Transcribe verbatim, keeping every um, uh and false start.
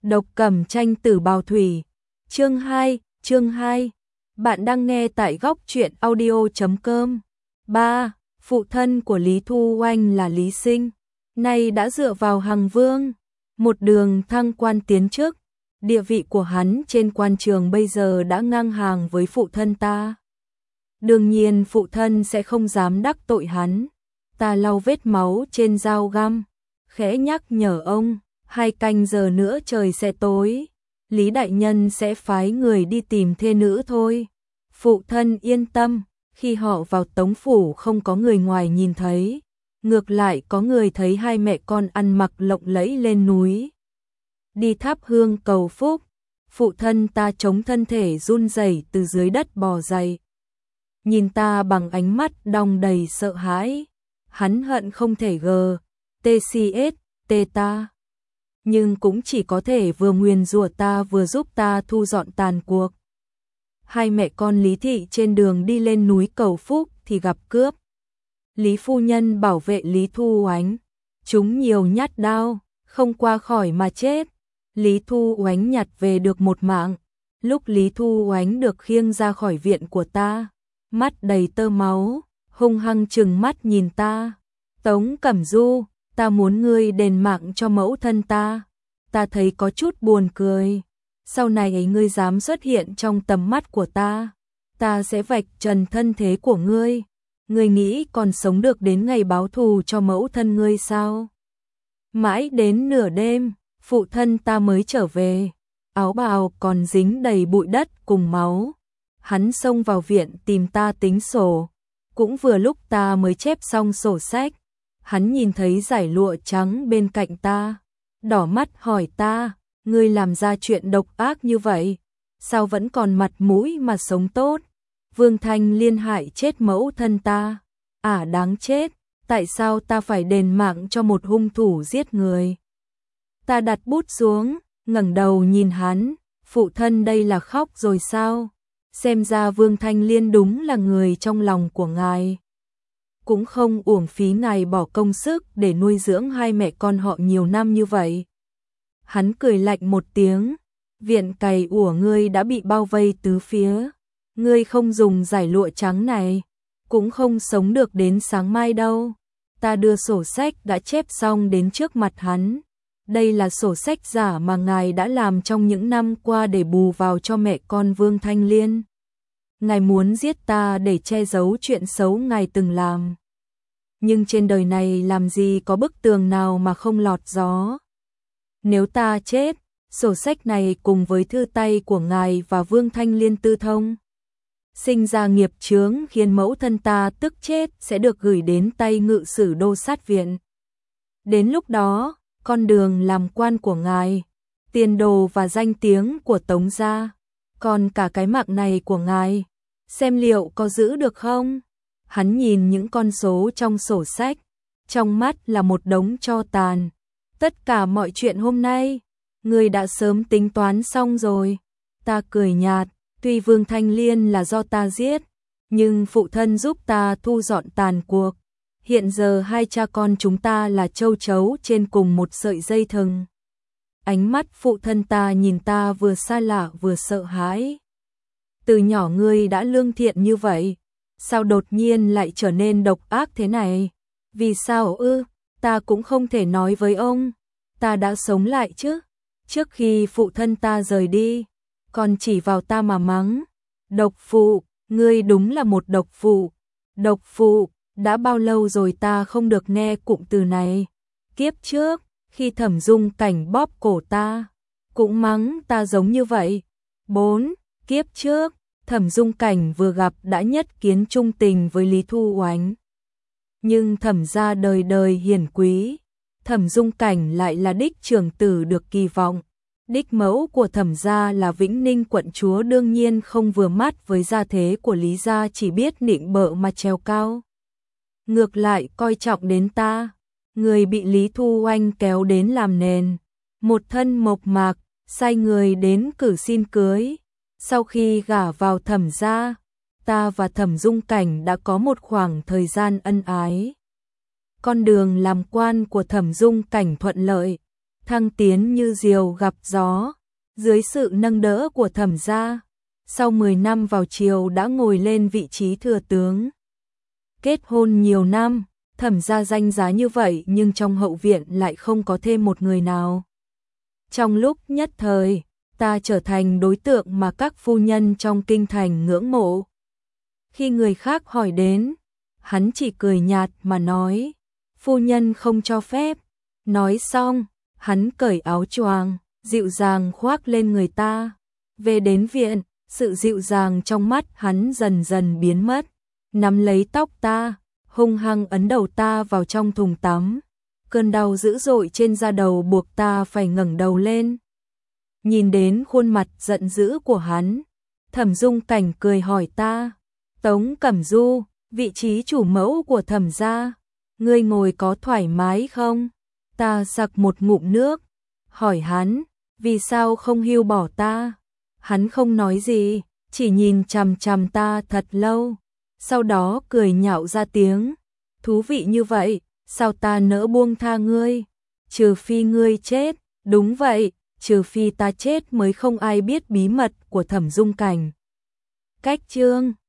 Độc Cẩm Tranh Tử Bào Thủy. Chương hai, chương hai. Bạn đang nghe tại góc truyện audio chấm com. ba. Phụ thân của Lý Thu Oanh là Lý Sinh, nay đã dựa vào Hằng Vương, một đường thăng quan tiến chức, địa vị của hắn trên quan trường bây giờ đã ngang hàng với phụ thân ta. Đương nhiên phụ thân sẽ không dám đắc tội hắn. Ta lau vết máu trên dao găm, khẽ nhắc nhở ông, hai canh giờ nữa trời sẽ tối, Lý đại nhân sẽ phái người đi tìm thê nữ thôi. Phụ thân yên tâm, khi họ vào tống phủ không có người ngoài nhìn thấy, ngược lại có người thấy hai mẹ con ăn mặc lộng lẫy lên núi đi thắp hương cầu phúc. Phụ thân ta chống thân thể run rẩy từ dưới đất bò dậy, nhìn ta bằng ánh mắt đong đầy sợ hãi. Hắn hận không thể gờ tê xê ét tê ta, nhưng cũng chỉ có thể vừa nguyền rủa ta vừa giúp ta thu dọn tàn cuộc. Hai mẹ con Lý thị trên đường đi lên núi cầu phúc thì gặp cướp. Lý phu nhân bảo vệ Lý Thu Oánh, chúng nhiều nhát đao, không qua khỏi mà chết. Lý Thu Oánh nhặt về được một mạng. Lúc Lý Thu Oánh được khiêng ra khỏi viện của ta, mắt đầy tơ máu, hung hăng trừng mắt nhìn ta. Tống Cẩm Du, ta muốn ngươi đền mạng cho mẫu thân ta. Ta thấy có chút buồn cười. Sau này ấy ngươi dám xuất hiện trong tầm mắt của ta, ta sẽ vạch trần thân thế của ngươi. Ngươi nghĩ còn sống được đến ngày báo thù cho mẫu thân ngươi sao? Mãi đến nửa đêm, phụ thân ta mới trở về, áo bào còn dính đầy bụi đất cùng máu. Hắn xông vào viện tìm ta tính sổ, cũng vừa lúc ta mới chép xong sổ sách. Hắn nhìn thấy dải lụa trắng bên cạnh ta, đỏ mắt hỏi ta, ngươi làm ra chuyện độc ác như vậy, sao vẫn còn mặt mũi mà sống tốt? Vương Thanh Liên hại chết mẫu thân ta, à đáng chết, tại sao ta phải đền mạng cho một hung thủ giết người? Ta đặt bút xuống, ngẩng đầu nhìn hắn, phụ thân đây là khóc rồi sao? Xem ra Vương Thanh Liên đúng là người trong lòng của ngài. Cũng không uổng phí ngài bỏ công sức để nuôi dưỡng hai mẹ con họ nhiều năm như vậy. Hắn cười lạnh một tiếng, viện cày ủa ngươi đã bị bao vây tứ phía. Ngươi không dùng dải lụa trắng này, cũng không sống được đến sáng mai đâu. Ta đưa sổ sách đã chép xong đến trước mặt hắn. Đây là sổ sách giả mà ngài đã làm trong những năm qua để bù vào cho mẹ con Vương Thanh Liên. Ngài muốn giết ta để che giấu chuyện xấu ngài từng làm. Nhưng trên đời này làm gì có bức tường nào mà không lọt gió. Nếu ta chết, sổ sách này cùng với thư tay của ngài và Vương Thanh Liên tư thông, sinh ra nghiệp chướng khiến mẫu thân ta tức chết sẽ được gửi đến tay ngự sử đô sát viện. Đến lúc đó, con đường làm quan của ngài, tiền đồ và danh tiếng của Tống gia, còn cả cái mạng này của ngài, xem liệu có giữ được không? Hắn nhìn những con số trong sổ sách, trong mắt là một đống tro tàn. Tất cả mọi chuyện hôm nay, ngươi đã sớm tính toán xong rồi. Ta cười nhạt, tuy Vương Thanh Liên là do ta giết, nhưng phụ thân giúp ta thu dọn tàn cuộc. Hiện giờ hai cha con chúng ta là châu chấu trên cùng một sợi dây thừng. Ánh mắt phụ thân ta nhìn ta vừa xa lạ vừa sợ hãi. Từ nhỏ ngươi đã lương thiện như vậy, sao đột nhiên lại trở nên độc ác thế này? Vì sao ư? Ta cũng không thể nói với ông, ta đã sống lại chứ. Trước khi phụ thân ta rời đi, còn chỉ vào ta mà mắng. Độc phụ, ngươi đúng là một độc phụ. Độc phụ, đã bao lâu rồi ta không được nghe cụm từ này. Kiếp trước, khi Thẩm Dung Cảnh bóp cổ ta, cũng mắng ta giống như vậy. bốn. Kiếp trước, Thẩm Dung Cảnh vừa gặp đã nhất kiến trung tình với Lý Thu Oánh. Nhưng Thẩm gia đời đời hiển quý, Thẩm Dung Cảnh lại là đích trưởng tử được kỳ vọng. Đích mẫu của Thẩm gia là Vĩnh Ninh quận chúa, đương nhiên không vừa mắt với gia thế của Lý gia, chỉ biết nịnh bợ mà trèo cao. Ngược lại coi trọng đến ta, người bị Lý Thu Oanh kéo đến làm nền, một thân mộc mạc, sai người đến cử xin cưới. Sau khi gả vào Thẩm gia, ta và Thẩm Dung Cảnh đã có một khoảng thời gian ân ái. Con đường làm quan của Thẩm Dung Cảnh thuận lợi, thăng tiến như diều gặp gió, dưới sự nâng đỡ của Thẩm gia, sau mười năm vào triều đã ngồi lên vị trí thừa tướng. Kết hôn nhiều năm, Thẩm gia danh giá như vậy nhưng trong hậu viện lại không có thêm một người nào. Trong lúc nhất thời, ta trở thành đối tượng mà các phu nhân trong kinh thành ngưỡng mộ. Khi người khác hỏi đến, hắn chỉ cười nhạt mà nói, phu nhân không cho phép. Nói xong, hắn cởi áo choàng, dịu dàng khoác lên người ta. Về đến viện, sự dịu dàng trong mắt hắn dần dần biến mất, nắm lấy tóc ta, hung hăng ấn đầu ta vào trong thùng tắm. Cơn đau dữ dội trên da đầu buộc ta phải ngẩng đầu lên. Nhìn đến khuôn mặt giận dữ của hắn, Thẩm Dung Cảnh cười hỏi ta, Tống Cẩm Du, vị trí chủ mẫu của Thẩm gia, ngươi ngồi có thoải mái không? Ta sặc một ngụm nước, hỏi hắn, vì sao không hưu bỏ ta? Hắn không nói gì, chỉ nhìn chằm chằm ta thật lâu, sau đó cười nhạo ra tiếng, thú vị như vậy, sao ta nỡ buông tha ngươi? Trừ phi ngươi chết, đúng vậy, trừ phi ta chết mới không ai biết bí mật của Thẩm Dung Cảnh. Cách chương